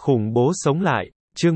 Khủng bố sống lại. Chương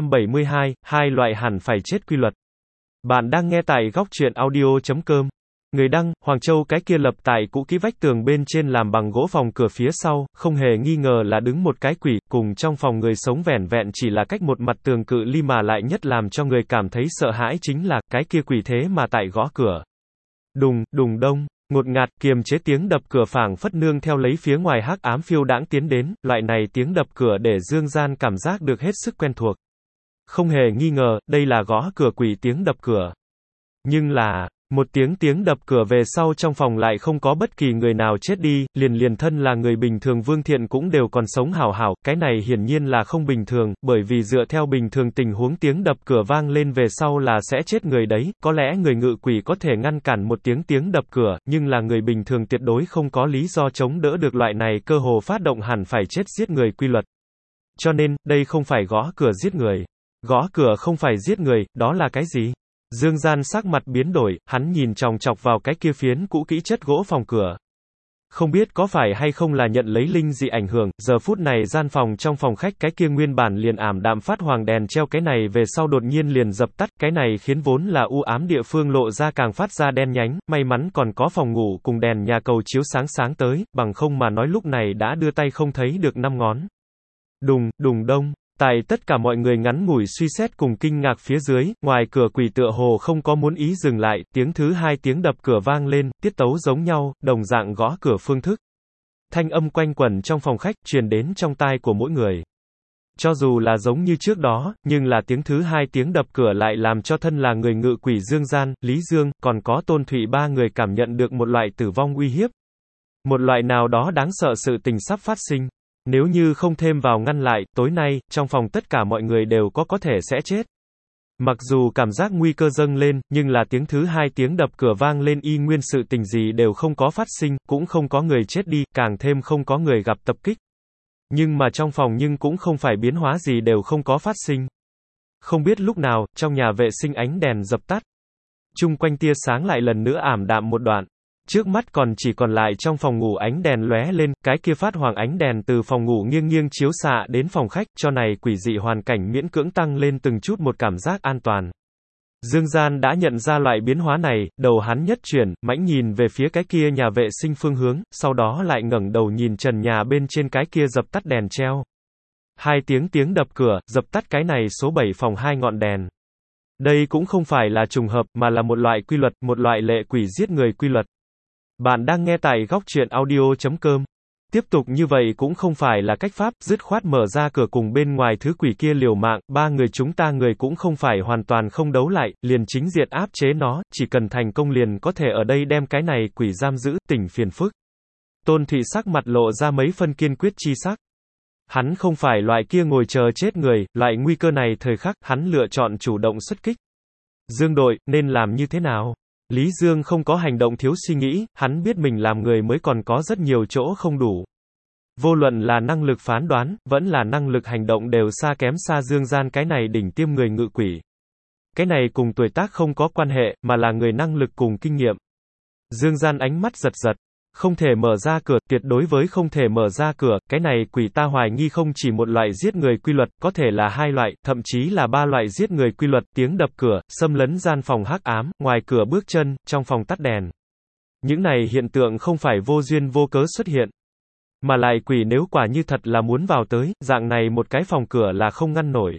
772, hai loại hẳn phải chết quy luật. Bạn đang nghe tại góc truyện audio.com. Người đăng, Hoàng Châu. Cái kia lập tại cũ kỹ vách tường bên trên làm bằng gỗ phòng cửa phía sau, không hề nghi ngờ là đứng một cái quỷ, cùng trong phòng người sống vẻn vẹn chỉ là cách một mặt tường cự ly, mà lại nhất làm cho người cảm thấy sợ hãi chính là, cái kia quỷ thế mà tại gõ cửa. Đùng, đùng đông. Ngột ngạt, kiềm chế tiếng đập cửa phảng phất nương theo lấy phía ngoài hắc ám phiêu đãng tiến đến, loại này tiếng đập cửa để Dương Gian cảm giác được hết sức quen thuộc. Không hề nghi ngờ, đây là gõ cửa quỷ tiếng đập cửa. Nhưng là, một tiếng đập cửa về sau trong phòng lại không có bất kỳ người nào chết đi, liền thân là người bình thường Vương Thiện cũng đều còn sống hảo hảo, cái này hiển nhiên là không bình thường, bởi vì dựa theo bình thường tình huống tiếng đập cửa vang lên về sau là sẽ chết người đấy, có lẽ người ngự quỷ có thể ngăn cản một tiếng đập cửa, nhưng là người bình thường tuyệt đối không có lý do chống đỡ được loại này cơ hồ phát động hẳn phải chết giết người quy luật. Cho nên, đây không phải gõ cửa giết người. Gõ cửa không phải giết người, đó là cái gì? Dương Gian sắc mặt biến đổi, hắn nhìn chòng chọc vào cái kia phiến cũ kỹ chất gỗ phòng cửa. Không biết có phải hay không là nhận lấy linh dị ảnh hưởng, giờ phút này gian phòng trong phòng khách cái kia nguyên bản liền ảm đạm phát hoàng đèn treo cái này về sau đột nhiên liền dập tắt, cái này khiến vốn là u ám địa phương lộ ra càng phát ra đen nhánh, may mắn còn có phòng ngủ cùng đèn nhà cầu chiếu sáng tới, bằng không mà nói lúc này đã đưa tay không thấy được năm ngón. Đùng, đùng đông. Tại tất cả mọi người ngắn ngủi suy xét cùng kinh ngạc phía dưới, ngoài cửa quỷ tựa hồ không có muốn ý dừng lại, tiếng thứ hai tiếng đập cửa vang lên, tiết tấu giống nhau, đồng dạng gõ cửa phương thức. Thanh âm quanh quẩn trong phòng khách, truyền đến trong tai của mỗi người. Cho dù là giống như trước đó, nhưng là tiếng thứ hai tiếng đập cửa lại làm cho thân là người ngự quỷ Dương Gian, Lý Dương, còn có Tôn Thụy ba người cảm nhận được một loại tử vong uy hiếp. Một loại nào đó đáng sợ sự tình sắp phát sinh. Nếu như không thêm vào ngăn lại, tối nay, trong phòng tất cả mọi người đều có thể sẽ chết. Mặc dù cảm giác nguy cơ dâng lên, nhưng là tiếng thứ hai tiếng đập cửa vang lên y nguyên sự tình gì đều không có phát sinh, cũng không có người chết đi, càng thêm không có người gặp tập kích. Nhưng mà trong phòng nhưng cũng không phải biến hóa gì đều không có phát sinh. Không biết lúc nào, trong nhà vệ sinh ánh đèn dập tắt. Chung quanh tia sáng lại lần nữa ảm đạm một đoạn. Trước mắt còn chỉ còn lại trong phòng ngủ ánh đèn lóe lên, cái kia phát hoàng ánh đèn từ phòng ngủ nghiêng chiếu xạ đến phòng khách, cho này quỷ dị hoàn cảnh miễn cưỡng tăng lên từng chút một cảm giác an toàn. Dương Gian đã nhận ra loại biến hóa này, đầu hắn nhất chuyển, mãnh nhìn về phía cái kia nhà vệ sinh phương hướng, sau đó lại ngẩng đầu nhìn trần nhà bên trên cái kia dập tắt đèn treo. Hai tiếng đập cửa, dập tắt cái này số 7 phòng 2 ngọn đèn. Đây cũng không phải là trùng hợp, mà là một loại quy luật, một loại lệ quỷ giết người quy luật. Bạn đang nghe tại góc truyện audio.com. Tiếp tục như vậy cũng không phải là cách pháp, dứt khoát mở ra cửa cùng bên ngoài thứ quỷ kia liều mạng, ba người chúng ta người cũng không phải hoàn toàn không đấu lại, liền chính diện áp chế nó, chỉ cần thành công liền có thể ở đây đem cái này quỷ giam giữ, tỉnh phiền phức. Tôn Thụy sắc mặt lộ ra mấy phân kiên quyết chi sắc. Hắn không phải loại kia ngồi chờ chết người, loại nguy cơ này thời khắc, hắn lựa chọn chủ động xuất kích. Dương đội, nên làm như thế nào? Lý Dương không có hành động thiếu suy nghĩ, hắn biết mình làm người mới còn có rất nhiều chỗ không đủ. Vô luận là năng lực phán đoán, vẫn là năng lực hành động đều xa kém xa Dương Gian cái này đỉnh tiêm người ngự quỷ. Cái này cùng tuổi tác không có quan hệ, mà là người năng lực cùng kinh nghiệm. Dương Gian ánh mắt giật. Không thể mở ra cửa, tuyệt đối với không thể mở ra cửa, cái này quỷ ta hoài nghi không chỉ một loại giết người quy luật, có thể là hai loại, thậm chí là ba loại giết người quy luật, tiếng đập cửa, xâm lấn gian phòng hắc ám, ngoài cửa bước chân, trong phòng tắt đèn. Những này hiện tượng không phải vô duyên vô cớ xuất hiện. Mà lại quỷ nếu quả như thật là muốn vào tới, dạng này một cái phòng cửa là không ngăn nổi.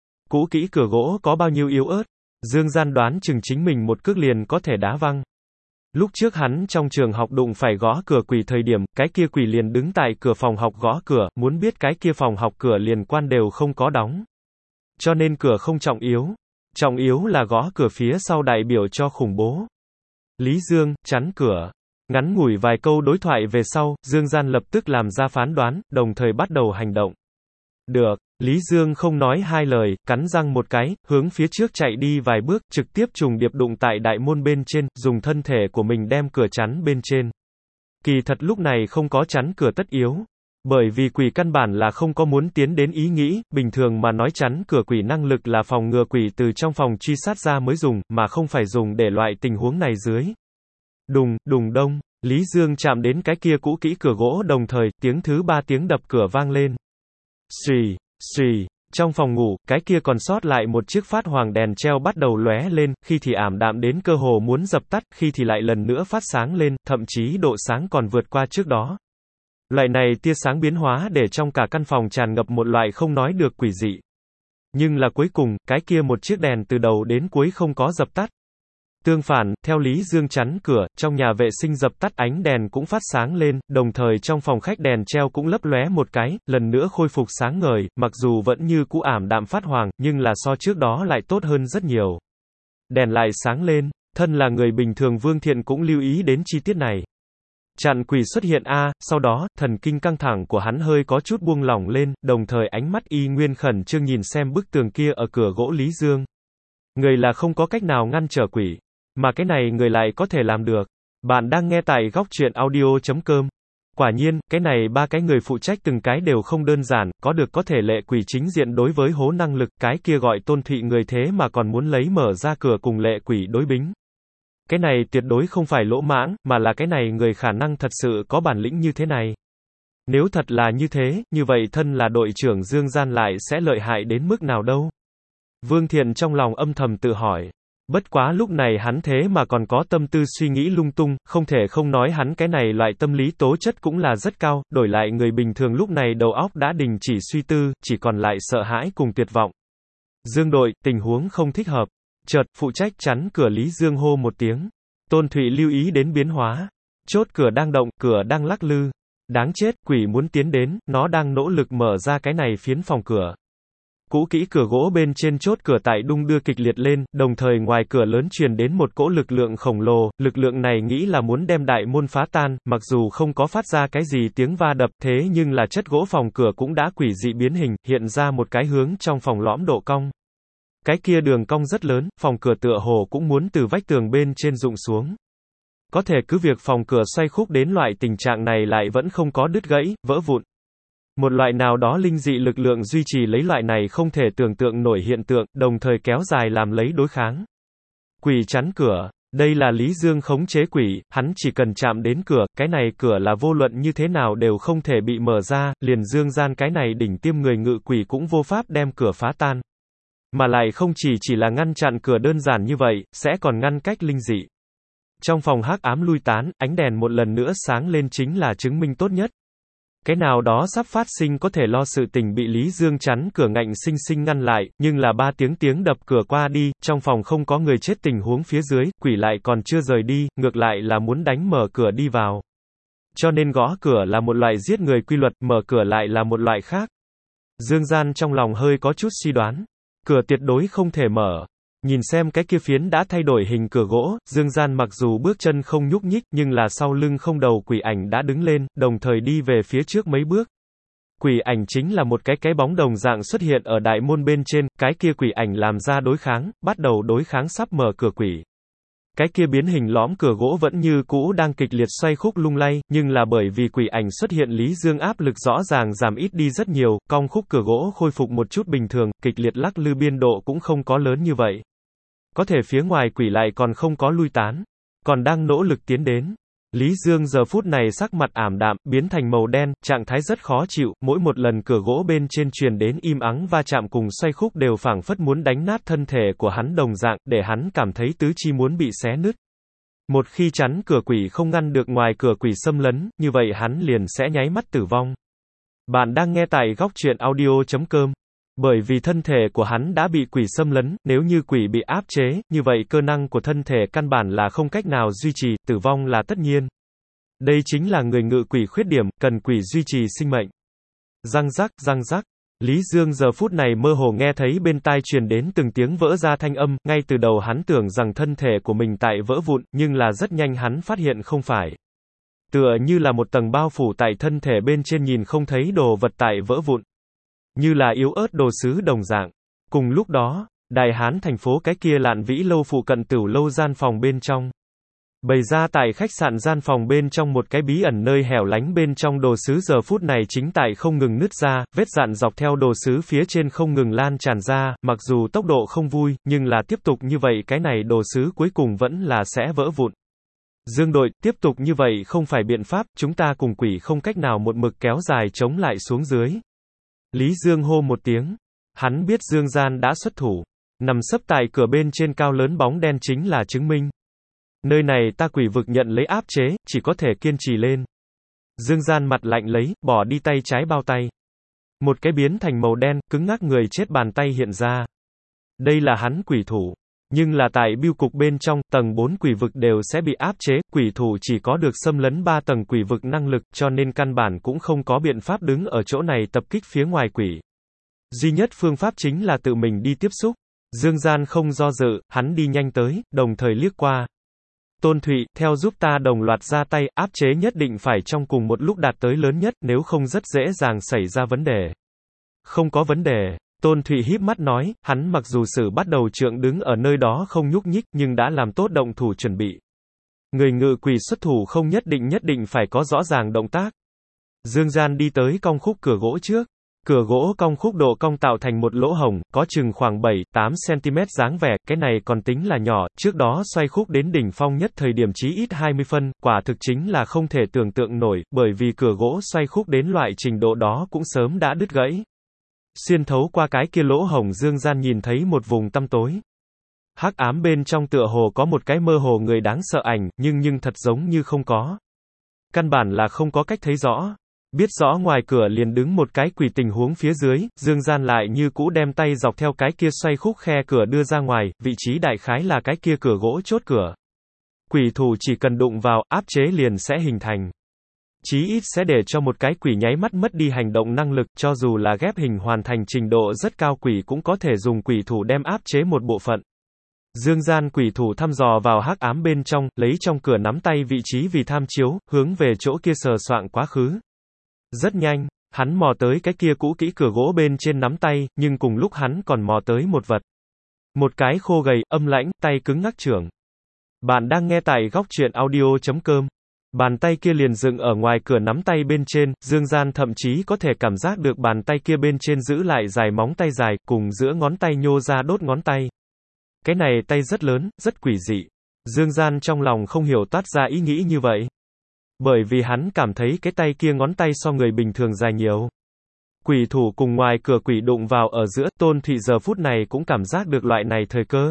Cũ kỹ cửa gỗ có bao nhiêu yếu ớt, Dương Gian đoán chừng chính mình một cước liền có thể đá văng. Lúc trước hắn trong trường học đụng phải gõ cửa quỷ thời điểm, cái kia quỷ liền đứng tại cửa phòng học gõ cửa, muốn biết cái kia phòng học cửa liền quan đều không có đóng. Cho nên cửa không trọng yếu là gõ cửa phía sau đại biểu cho khủng bố. Lý Dương, chắn cửa. Ngắn ngủi vài câu đối thoại về sau, Dương Gian lập tức làm ra phán đoán, đồng thời bắt đầu hành động. Được. Lý Dương không nói hai lời, cắn răng một cái, hướng phía trước chạy đi vài bước, trực tiếp trùng điệp đụng tại đại môn bên trên, dùng thân thể của mình đem cửa chắn bên trên. Kỳ thật lúc này không có chắn cửa tất yếu. Bởi vì quỷ căn bản là không có muốn tiến đến ý nghĩ, bình thường mà nói chắn cửa quỷ năng lực là phòng ngừa quỷ từ trong phòng truy sát ra mới dùng, mà không phải dùng để loại tình huống này dưới. Đùng, đùng đông, Lý Dương chạm đến cái kia cũ kỹ cửa gỗ đồng thời, tiếng thứ ba tiếng đập cửa vang lên. Xùy. Xùy, trong phòng ngủ, cái kia còn sót lại một chiếc phát hoàng đèn treo bắt đầu lóe lên, khi thì ảm đạm đến cơ hồ muốn dập tắt, khi thì lại lần nữa phát sáng lên, thậm chí độ sáng còn vượt qua trước đó. Loại này tia sáng biến hóa để trong cả căn phòng tràn ngập một loại không nói được quỷ dị. Nhưng là cuối cùng, cái kia một chiếc đèn từ đầu đến cuối không có dập tắt. Tương phản, theo Lý Dương chắn cửa, trong nhà vệ sinh dập tắt ánh đèn cũng phát sáng lên, đồng thời trong phòng khách đèn treo cũng lấp lóe một cái, lần nữa khôi phục sáng ngời, mặc dù vẫn như cũ ảm đạm phát hoàng, nhưng là so trước đó lại tốt hơn rất nhiều. Đèn lại sáng lên, thân là người bình thường Vương Thiện cũng lưu ý đến chi tiết này. Chặn quỷ xuất hiện sau đó, thần kinh căng thẳng của hắn hơi có chút buông lỏng lên, đồng thời ánh mắt y nguyên khẩn trương nhìn xem bức tường kia ở cửa gỗ Lý Dương. Người là không có cách nào ngăn trở quỷ, mà cái này người lại có thể làm được. Bạn đang nghe tại góc truyện audio.com. Quả nhiên, cái này ba cái người phụ trách từng cái đều không đơn giản, có được có thể lệ quỷ chính diện đối với hố năng lực, cái kia gọi Tôn Thụy người thế mà còn muốn lấy mở ra cửa cùng lệ quỷ đối bính. Cái này tuyệt đối không phải lỗ mãng, mà là cái này người khả năng thật sự có bản lĩnh như thế này. Nếu thật là như thế, như vậy thân là đội trưởng Dương Gian lại sẽ lợi hại đến mức nào đâu? Vương Thiện trong lòng âm thầm tự hỏi. Bất quá lúc này hắn thế mà còn có tâm tư suy nghĩ lung tung, không thể không nói hắn cái này loại tâm lý tố chất cũng là rất cao, đổi lại người bình thường lúc này đầu óc đã đình chỉ suy tư, chỉ còn lại sợ hãi cùng tuyệt vọng. Dương đội, tình huống không thích hợp. Chợt, phụ trách chắn cửa Lý Dương hô một tiếng. Tôn Thụy lưu ý đến biến hóa. Chốt cửa đang động, cửa đang lắc lư. Đáng chết, quỷ muốn tiến đến, nó đang nỗ lực mở ra cái này phiến phòng cửa. Cũ kỹ cửa gỗ bên trên chốt cửa tại đung đưa kịch liệt lên, đồng thời ngoài cửa lớn truyền đến một cỗ lực lượng khổng lồ, lực lượng này nghĩ là muốn đem đại môn phá tan, mặc dù không có phát ra cái gì tiếng va đập, thế nhưng là chất gỗ phòng cửa cũng đã quỷ dị biến hình, hiện ra một cái hướng trong phòng lõm độ cong. Cái kia đường cong rất lớn, phòng cửa tựa hồ cũng muốn từ vách tường bên trên rụng xuống. Có thể cứ việc phòng cửa xoay khúc đến loại tình trạng này lại vẫn không có đứt gãy, vỡ vụn. Một loại nào đó linh dị lực lượng duy trì lấy loại này không thể tưởng tượng nổi hiện tượng, đồng thời kéo dài làm lấy đối kháng. Quỷ chắn cửa. Đây là Lý Dương khống chế quỷ, hắn chỉ cần chạm đến cửa, cái này cửa là vô luận như thế nào đều không thể bị mở ra, liền Dương Gian cái này đỉnh tiêm người ngự quỷ cũng vô pháp đem cửa phá tan. Mà lại không chỉ là ngăn chặn cửa đơn giản như vậy, sẽ còn ngăn cách linh dị. Trong phòng hắc ám lui tán, ánh đèn một lần nữa sáng lên chính là chứng minh tốt nhất. Cái nào đó sắp phát sinh có thể lo sự tình bị Lý Dương chắn cửa ngạnh sinh sinh ngăn lại, nhưng là 3 tiếng đập cửa qua đi, trong phòng không có người chết tình huống phía dưới, quỷ lại còn chưa rời đi, ngược lại là muốn đánh mở cửa đi vào. Cho nên gõ cửa là một loại giết người quy luật, mở cửa lại là một loại khác. Dương Gian trong lòng hơi có chút suy đoán. Cửa tuyệt đối không thể mở. Nhìn xem cái kia phiến đã thay đổi hình cửa gỗ, Dương Gian mặc dù bước chân không nhúc nhích, nhưng là sau lưng không đầu quỷ ảnh đã đứng lên, đồng thời đi về phía trước mấy bước. Quỷ ảnh chính là một cái bóng đồng dạng xuất hiện ở đại môn bên trên, cái kia quỷ ảnh làm ra đối kháng, bắt đầu đối kháng sắp mở cửa quỷ. Cái kia biến hình lõm cửa gỗ vẫn như cũ đang kịch liệt xoay khúc lung lay, nhưng là bởi vì quỷ ảnh xuất hiện Lý Dương áp lực rõ ràng giảm ít đi rất nhiều, cong khúc cửa gỗ khôi phục một chút bình thường, kịch liệt lắc lư biên độ cũng không có lớn như vậy. Có thể phía ngoài quỷ lại còn không có lui tán, còn đang nỗ lực tiến đến. Lý Dương giờ phút này sắc mặt ảm đạm, biến thành màu đen, trạng thái rất khó chịu, mỗi một lần cửa gỗ bên trên truyền đến im ắng va chạm cùng xoay khúc đều phảng phất muốn đánh nát thân thể của hắn đồng dạng, để hắn cảm thấy tứ chi muốn bị xé nứt. Một khi chắn cửa quỷ không ngăn được ngoài cửa quỷ xâm lấn, như vậy hắn liền sẽ nháy mắt tử vong. Bạn đang nghe tại góc truyện audio.com. Bởi vì thân thể của hắn đã bị quỷ xâm lấn, nếu như quỷ bị áp chế, như vậy cơ năng của thân thể căn bản là không cách nào duy trì, tử vong là tất nhiên. Đây chính là người ngự quỷ khuyết điểm, cần quỷ duy trì sinh mệnh. Răng rắc, Lý Dương giờ phút này mơ hồ nghe thấy bên tai truyền đến từng tiếng vỡ ra thanh âm, ngay từ đầu hắn tưởng rằng thân thể của mình tại vỡ vụn, nhưng là rất nhanh hắn phát hiện không phải. Tựa như là một tầng bao phủ tại thân thể bên trên nhìn không thấy đồ vật tại vỡ vụn. Như là yếu ớt đồ sứ đồng dạng. Cùng lúc đó, Đại Hán thành phố cái kia Lạn Vĩ lâu phụ cận Tửu lâu gian phòng bên trong. Bày ra tại khách sạn gian phòng bên trong một cái bí ẩn nơi hẻo lánh bên trong đồ sứ giờ phút này chính tại không ngừng nứt ra, vết dạn dọc theo đồ sứ phía trên không ngừng lan tràn ra, mặc dù tốc độ không vui, nhưng là tiếp tục như vậy cái này đồ sứ cuối cùng vẫn là sẽ vỡ vụn. Dương đội, tiếp tục như vậy không phải biện pháp, chúng ta cùng quỷ không cách nào một mực kéo dài chống lại xuống dưới. Lý Dương hô một tiếng. Hắn biết Dương Gian đã xuất thủ. Nằm sấp tại cửa bên trên cao lớn bóng đen chính là chứng minh. Nơi này ta quỷ vực nhận lấy áp chế, chỉ có thể kiên trì lên. Dương Gian mặt lạnh lấy, bỏ đi tay trái bao tay. Một cái biến thành màu đen, cứng ngắc người chết bàn tay hiện ra. Đây là hắn quỷ thủ. Nhưng là tại bưu cục bên trong, tầng 4 quỷ vực đều sẽ bị áp chế, quỷ thủ chỉ có được xâm lấn 3 tầng quỷ vực năng lực, cho nên căn bản cũng không có biện pháp đứng ở chỗ này tập kích phía ngoài quỷ. Duy nhất phương pháp chính là tự mình đi tiếp xúc. Dương Gian không do dự, hắn đi nhanh tới, đồng thời liếc qua. Tôn Thụy, theo giúp ta đồng loạt ra tay, áp chế nhất định phải trong cùng một lúc đạt tới lớn nhất, nếu không rất dễ dàng xảy ra vấn đề. Không có vấn đề. Tôn Thụy híp mắt nói, hắn mặc dù sử bắt đầu trượng đứng ở nơi đó không nhúc nhích, nhưng đã làm tốt động thủ chuẩn bị. Người ngự quỷ xuất thủ không nhất định phải có rõ ràng động tác. Dương Gian đi tới cong khúc cửa gỗ trước. Cửa gỗ cong khúc độ cong tạo thành một lỗ hổng, có chừng khoảng 7-8 cm dáng vẻ, cái này còn tính là nhỏ, trước đó xoay khúc đến đỉnh phong nhất thời điểm chí ít 20 phân, quả thực chính là không thể tưởng tượng nổi, bởi vì cửa gỗ xoay khúc đến loại trình độ đó cũng sớm đã đứt gãy. Xuyên thấu qua cái kia lỗ hổng Dương Gian nhìn thấy một vùng tăm tối. Hắc ám bên trong tựa hồ có một cái mơ hồ người đáng sợ ảnh, nhưng thật giống như không có. Căn bản là không có cách thấy rõ. Biết rõ ngoài cửa liền đứng một cái quỷ tình huống phía dưới, Dương Gian lại như cũ đem tay dọc theo cái kia xoay khúc khe cửa đưa ra ngoài, vị trí đại khái là cái kia cửa gỗ chốt cửa. Quỷ thủ chỉ cần đụng vào, áp chế liền sẽ hình thành. Chí ít sẽ để cho một cái quỷ nháy mắt mất đi hành động năng lực, cho dù là ghép hình hoàn thành trình độ rất cao quỷ cũng có thể dùng quỷ thủ đem áp chế một bộ phận. Dương Gian quỷ thủ thăm dò vào hắc ám bên trong, lấy trong cửa nắm tay vị trí vì tham chiếu, hướng về chỗ kia sờ soạng quá khứ. Rất nhanh, hắn mò tới cái kia cũ kỹ cửa gỗ bên trên nắm tay, nhưng cùng lúc hắn còn mò tới một vật. Một cái khô gầy, âm lãnh, tay cứng ngắc trưởng. Bạn đang nghe tại góc truyện audio.com. Bàn tay kia liền dựng ở ngoài cửa nắm tay bên trên, Dương Gian thậm chí có thể cảm giác được bàn tay kia bên trên giữ lại dài móng tay dài, cùng giữa ngón tay nhô ra đốt ngón tay. Cái này tay rất lớn, rất quỷ dị. Dương Gian trong lòng không hiểu toát ra ý nghĩ như vậy. Bởi vì hắn cảm thấy cái tay kia ngón tay so người bình thường dài nhiều. Quỷ thủ cùng ngoài cửa quỷ đụng vào ở giữa, Tôn Thụy giờ phút này cũng cảm giác được loại này thời cơ.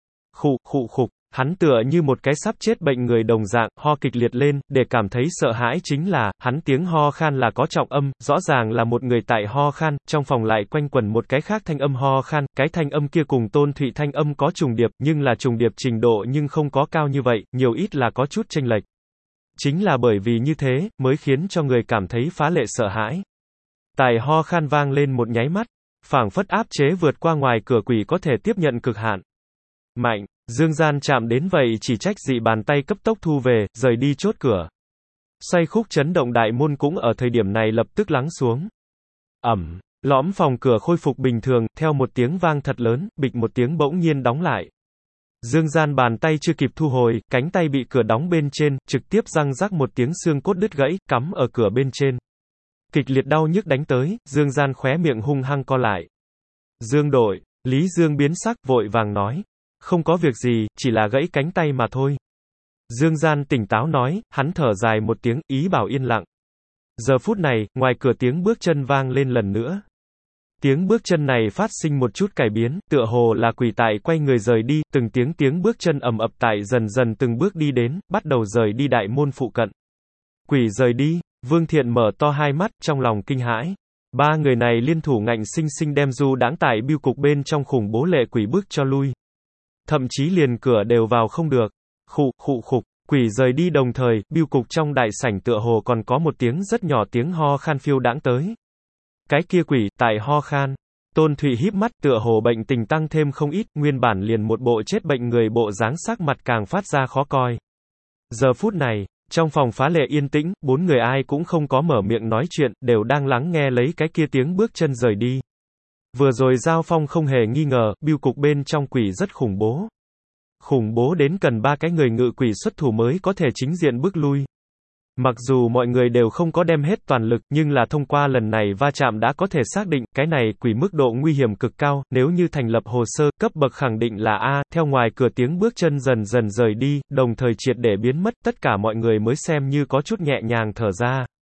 Khục, hắn tựa như một cái sắp chết bệnh người đồng dạng, ho kịch liệt lên, để cảm thấy sợ hãi chính là, hắn tiếng ho khan là có trọng âm, rõ ràng là một người tại ho khan, trong phòng lại quanh quẩn một cái khác thanh âm ho khan, cái thanh âm kia cùng Tôn Thụy thanh âm có trùng điệp, nhưng là trùng điệp trình độ nhưng không có cao như vậy, nhiều ít là có chút chênh lệch. Chính là bởi vì như thế, mới khiến cho người cảm thấy phá lệ sợ hãi. Tài ho khan vang lên một nháy mắt, phảng phất áp chế vượt qua ngoài cửa quỷ có thể tiếp nhận cực hạn. Mạnh, Dương Gian chạm đến vậy chỉ trách dị bàn tay cấp tốc thu về, rời đi chốt cửa. Xoay khúc chấn động đại môn cũng ở thời điểm này lập tức lắng xuống. Lõm phòng cửa khôi phục bình thường, theo một tiếng vang thật lớn, bịch một tiếng bỗng nhiên đóng lại. Dương Gian bàn tay chưa kịp thu hồi, cánh tay bị cửa đóng bên trên, trực tiếp răng rắc một tiếng xương cốt đứt gãy, cắm ở cửa bên trên. Kịch liệt đau nhức đánh tới, Dương Gian khóe miệng hung hăng co lại. Dương đội, Lý Dương biến sắc, vội vàng nói. Không có việc gì, chỉ là gãy cánh tay mà thôi. Dương Gian tỉnh táo nói, hắn thở dài một tiếng, ý bảo yên lặng. Giờ phút này, ngoài cửa tiếng bước chân vang lên lần nữa. Tiếng bước chân này phát sinh một chút cải biến, tựa hồ là quỷ tại quay người rời đi, từng tiếng bước chân ầm ập tại dần dần từng bước đi đến, bắt đầu rời đi đại môn phụ cận. Quỷ rời đi, Vương Thiện mở to hai mắt, trong lòng kinh hãi. Ba người này liên thủ ngạnh sinh sinh đem du đãng tại bưu cục bên trong khủng bố lệ quỷ bước cho lui. Thậm chí liền cửa đều vào không được. Khục, quỷ rời đi đồng thời, bưu cục trong đại sảnh tựa hồ còn có một tiếng rất nhỏ tiếng ho khan phiêu đãng tới. Cái kia quỷ, tại ho khan. Tôn Thụy híp mắt tựa hồ bệnh tình tăng thêm không ít, nguyên bản liền một bộ chết bệnh người bộ dáng sắc mặt càng phát ra khó coi. Giờ phút này, trong phòng phá lệ yên tĩnh, bốn người ai cũng không có mở miệng nói chuyện, đều đang lắng nghe lấy cái kia tiếng bước chân rời đi. Vừa rồi giao phong không hề nghi ngờ, bưu cục bên trong quỷ rất khủng bố. Khủng bố đến cần ba cái người ngự quỷ xuất thủ mới có thể chính diện bước lui. Mặc dù mọi người đều không có đem hết toàn lực, nhưng là thông qua lần này va chạm đã có thể xác định, cái này quỷ mức độ nguy hiểm cực cao, nếu như thành lập hồ sơ, cấp bậc khẳng định là A, theo ngoài cửa tiếng bước chân dần dần rời đi, đồng thời triệt để biến mất, tất cả mọi người mới xem như có chút nhẹ nhàng thở ra.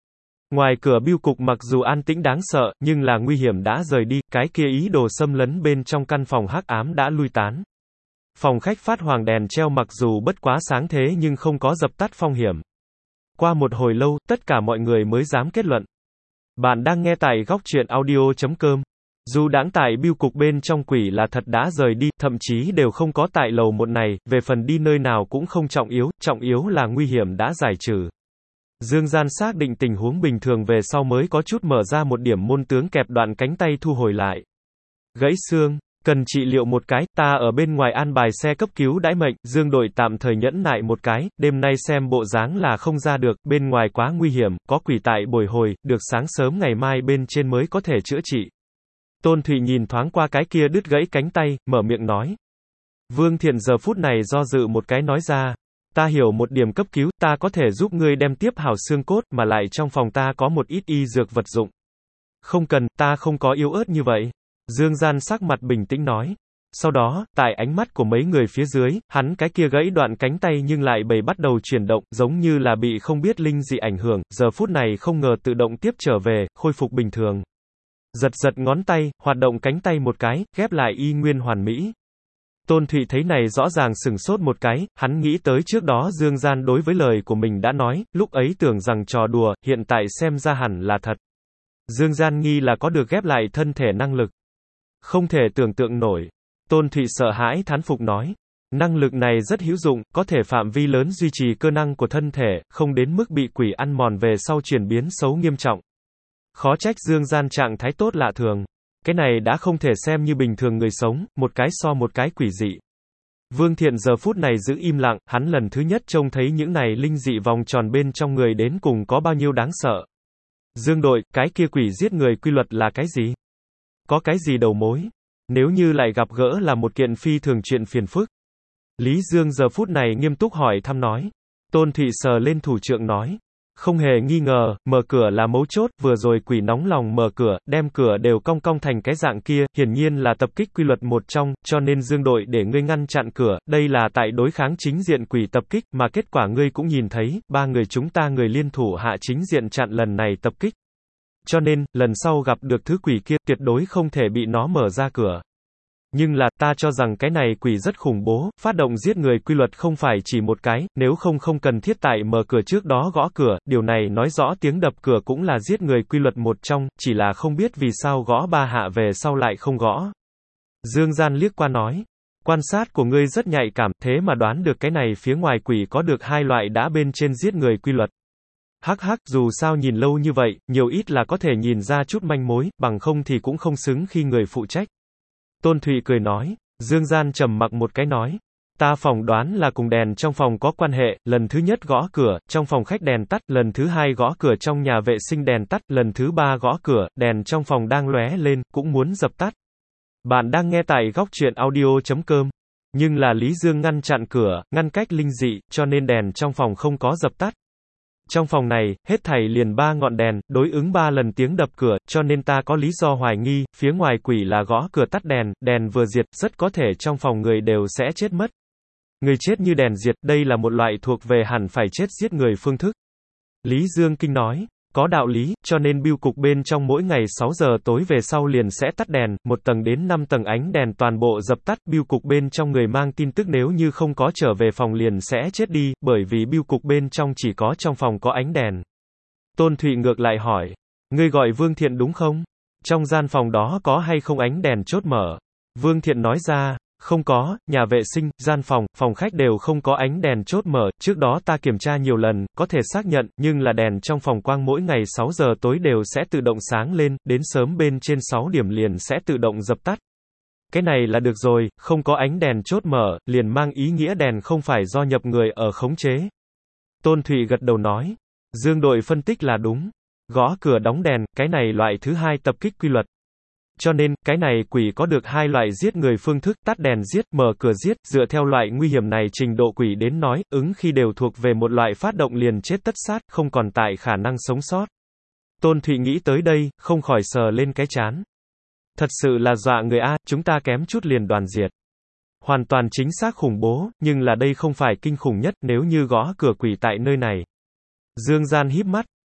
Ngoài cửa bưu cục mặc dù an tĩnh đáng sợ, nhưng là nguy hiểm đã rời đi, cái kia ý đồ xâm lấn bên trong căn phòng hắc ám đã lui tán. Phòng khách phát hoàng đèn treo mặc dù bất quá sáng thế nhưng không có dập tắt phong hiểm. Qua một hồi lâu, tất cả mọi người mới dám kết luận. Bạn đang nghe tại góc truyện audio.com. Dù đãng tại bưu cục bên trong quỷ là thật đã rời đi, thậm chí đều không có tại lầu một này, về phần đi nơi nào cũng không trọng yếu là nguy hiểm đã giải trừ. Dương Gian xác định tình huống bình thường về sau mới có chút mở ra một điểm môn tướng kẹp đoạn cánh tay thu hồi lại. Gãy xương, cần trị liệu một cái, ta ở bên ngoài an bài xe cấp cứu đãi mệnh, Dương đội tạm thời nhẫn nại một cái, đêm nay xem bộ dáng là không ra được, bên ngoài quá nguy hiểm, có quỷ tại bồi hồi, được sáng sớm ngày mai bên trên mới có thể chữa trị. Tôn Thụy nhìn thoáng qua cái kia đứt gãy cánh tay, mở miệng nói. Vương Thiện giờ phút này do dự một cái nói ra. Ta hiểu một điểm cấp cứu, ta có thể giúp ngươi đem tiếp hảo xương cốt, mà lại trong phòng ta có một ít y dược vật dụng. Không cần, ta không có yếu ớt như vậy. Dương Gian sắc mặt bình tĩnh nói. Sau đó, tại ánh mắt của mấy người phía dưới, hắn cái kia gãy đoạn cánh tay nhưng lại bầy bắt đầu chuyển động, giống như là bị không biết linh dị ảnh hưởng, giờ phút này không ngờ tự động tiếp trở về, khôi phục bình thường. Giật giật ngón tay, hoạt động cánh tay một cái, ghép lại y nguyên hoàn mỹ. Tôn Thụy thấy này rõ ràng sửng sốt một cái, hắn nghĩ tới trước đó Dương Gian đối với lời của mình đã nói, lúc ấy tưởng rằng trò đùa, hiện tại xem ra hẳn là thật. Dương Gian nghi là có được ghép lại thân thể năng lực. Không thể tưởng tượng nổi. Tôn Thụy sợ hãi thán phục nói. Năng lực này rất hữu dụng, có thể phạm vi lớn duy trì cơ năng của thân thể, không đến mức bị quỷ ăn mòn về sau chuyển biến xấu nghiêm trọng. Khó trách Dương Gian trạng thái tốt lạ thường. Cái này đã không thể xem như bình thường người sống, một cái so một cái quỷ dị. Vương Thiện giờ phút này giữ im lặng, hắn lần thứ nhất trông thấy những này linh dị vòng tròn bên trong người đến cùng có bao nhiêu đáng sợ. Dương đội, cái kia quỷ giết người quy luật là cái gì? Có cái gì đầu mối? Nếu như lại gặp gỡ là một kiện phi thường chuyện phiền phức. Lý Dương giờ phút này nghiêm túc hỏi thăm nói. Tôn Thụy sờ lên thủ trượng nói. Không hề nghi ngờ, mở cửa là mấu chốt, vừa rồi quỷ nóng lòng mở cửa, đem cửa đều cong cong thành cái dạng kia, hiển nhiên là tập kích quy luật một trong, cho nên Dương đội để ngươi ngăn chặn cửa, đây là tại đối kháng chính diện quỷ tập kích, mà kết quả ngươi cũng nhìn thấy, ba người chúng ta người liên thủ hạ chính diện chặn lần này tập kích. Cho nên, lần sau gặp được thứ quỷ kia, tuyệt đối không thể bị nó mở ra cửa. Nhưng là, ta cho rằng cái này quỷ rất khủng bố, phát động giết người quy luật không phải chỉ một cái, nếu không cần thiết tại mở cửa trước đó gõ cửa, điều này nói rõ tiếng đập cửa cũng là giết người quy luật một trong, chỉ là không biết vì sao gõ ba hạ về sau lại không gõ. Dương Gian liếc qua nói, quan sát của ngươi rất nhạy cảm, thế mà đoán được cái này phía ngoài quỷ có được hai loại đã bên trên giết người quy luật. Hắc hắc, dù sao nhìn lâu như vậy, nhiều ít là có thể nhìn ra chút manh mối, bằng không thì cũng không xứng khi người phụ trách. Tôn Thụy cười nói, Dương Gian trầm mặc một cái nói, ta phỏng đoán là cùng đèn trong phòng có quan hệ, lần thứ nhất gõ cửa, trong phòng khách đèn tắt, lần thứ hai gõ cửa trong nhà vệ sinh đèn tắt, lần thứ ba gõ cửa, đèn trong phòng đang lóe lên, cũng muốn dập tắt. Bạn đang nghe tại góc truyện audio.com, nhưng là Lý Dương ngăn chặn cửa, ngăn cách linh dị, cho nên đèn trong phòng không có dập tắt. Trong phòng này, hết thảy liền 3 ngọn đèn, đối ứng 3 lần tiếng đập cửa, cho nên ta có lý do hoài nghi, phía ngoài quỷ là gõ cửa tắt đèn, đèn vừa diệt, rất có thể trong phòng người đều sẽ chết mất. Người chết như đèn diệt, đây là một loại thuộc về hẳn phải chết giết người phương thức. Lý Dương Kinh nói, có đạo lý, cho nên bưu cục bên trong mỗi ngày 6 giờ tối về sau liền sẽ tắt đèn, 1 tầng đến 5 tầng ánh đèn toàn bộ dập tắt, bưu cục bên trong người mang tin tức nếu như không có trở về phòng liền sẽ chết đi, bởi vì bưu cục bên trong chỉ có trong phòng có ánh đèn. Tôn Thụy ngược lại hỏi, ngươi gọi Vương Thiện đúng không? Trong gian phòng đó có hay không ánh đèn chốt mở? Vương Thiện nói ra, không có, nhà vệ sinh, gian phòng, phòng khách đều không có ánh đèn chốt mở, trước đó ta kiểm tra nhiều lần, có thể xác nhận, nhưng là đèn trong phòng quang mỗi ngày 6 giờ tối đều sẽ tự động sáng lên, đến sớm bên trên 6 điểm liền sẽ tự động dập tắt. Cái này là được rồi, không có ánh đèn chốt mở, liền mang ý nghĩa đèn không phải do nhập người ở khống chế. Tôn Thụy gật đầu nói, Dương đội phân tích là đúng. Gõ cửa đóng đèn, cái này loại thứ hai tập kích quy luật. Cho nên, cái này quỷ có được hai loại giết người phương thức, tắt đèn giết, mở cửa giết, dựa theo loại nguy hiểm này trình độ quỷ đến nói, ứng khi đều thuộc về một loại phát động liền chết tất sát, không còn tại khả năng sống sót. Tôn Thụy nghĩ tới đây, không khỏi sờ lên cái trán. Thật sự là dọa người a, chúng ta kém chút liền đoàn diệt. Hoàn toàn chính xác khủng bố, nhưng là đây không phải kinh khủng nhất, nếu như gõ cửa quỷ tại nơi này. Dương Gian híp mắt,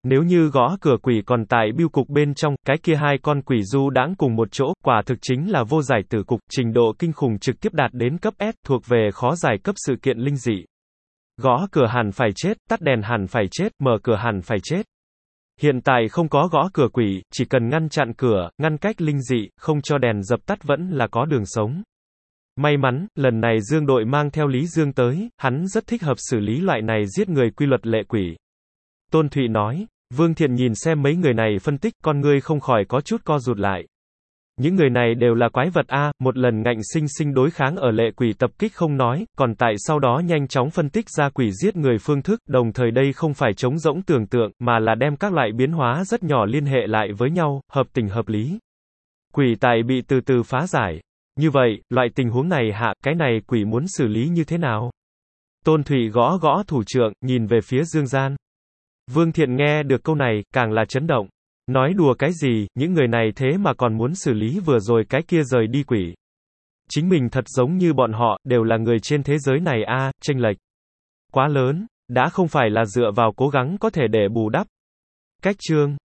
Nếu như gõ cửa quỷ còn tại bưu cục bên trong, cái kia hai con quỷ du đãng cùng một chỗ, quả thực chính là vô giải tử cục, trình độ kinh khủng trực tiếp đạt đến cấp S, thuộc về khó giải cấp sự kiện linh dị. Gõ cửa hẳn phải chết, tắt đèn hẳn phải chết, mở cửa hẳn phải chết. Hiện tại không có gõ cửa quỷ, chỉ cần ngăn chặn cửa, ngăn cách linh dị, không cho đèn dập tắt vẫn là có đường sống. May mắn, lần này Dương đội mang theo Lý Dương tới, hắn rất thích hợp xử lý loại này giết người quy luật lệ quỷ. Tôn Thụy nói, Vương Thiện nhìn xem mấy người này phân tích, con ngươi không khỏi có chút co rụt lại. Những người này đều là quái vật a, một lần ngạnh sinh sinh đối kháng ở lệ quỷ tập kích không nói, còn tại sau đó nhanh chóng phân tích ra quỷ giết người phương thức, đồng thời đây không phải trống rỗng tưởng tượng, mà là đem các loại biến hóa rất nhỏ liên hệ lại với nhau, hợp tình hợp lý. Quỷ tài bị từ từ phá giải. Như vậy, loại tình huống này hạ, cái này quỷ muốn xử lý như thế nào? Tôn Thụy gõ gõ thủ trượng, nhìn về phía Dương Gian. Vương Thiện nghe được câu này, càng là chấn động. Nói đùa cái gì, những người này thế mà còn muốn xử lý vừa rồi cái kia rời đi quỷ. Chính mình thật giống như bọn họ, đều là người trên thế giới này a, chênh lệch quá lớn, đã không phải là dựa vào cố gắng có thể để bù đắp. Cách chương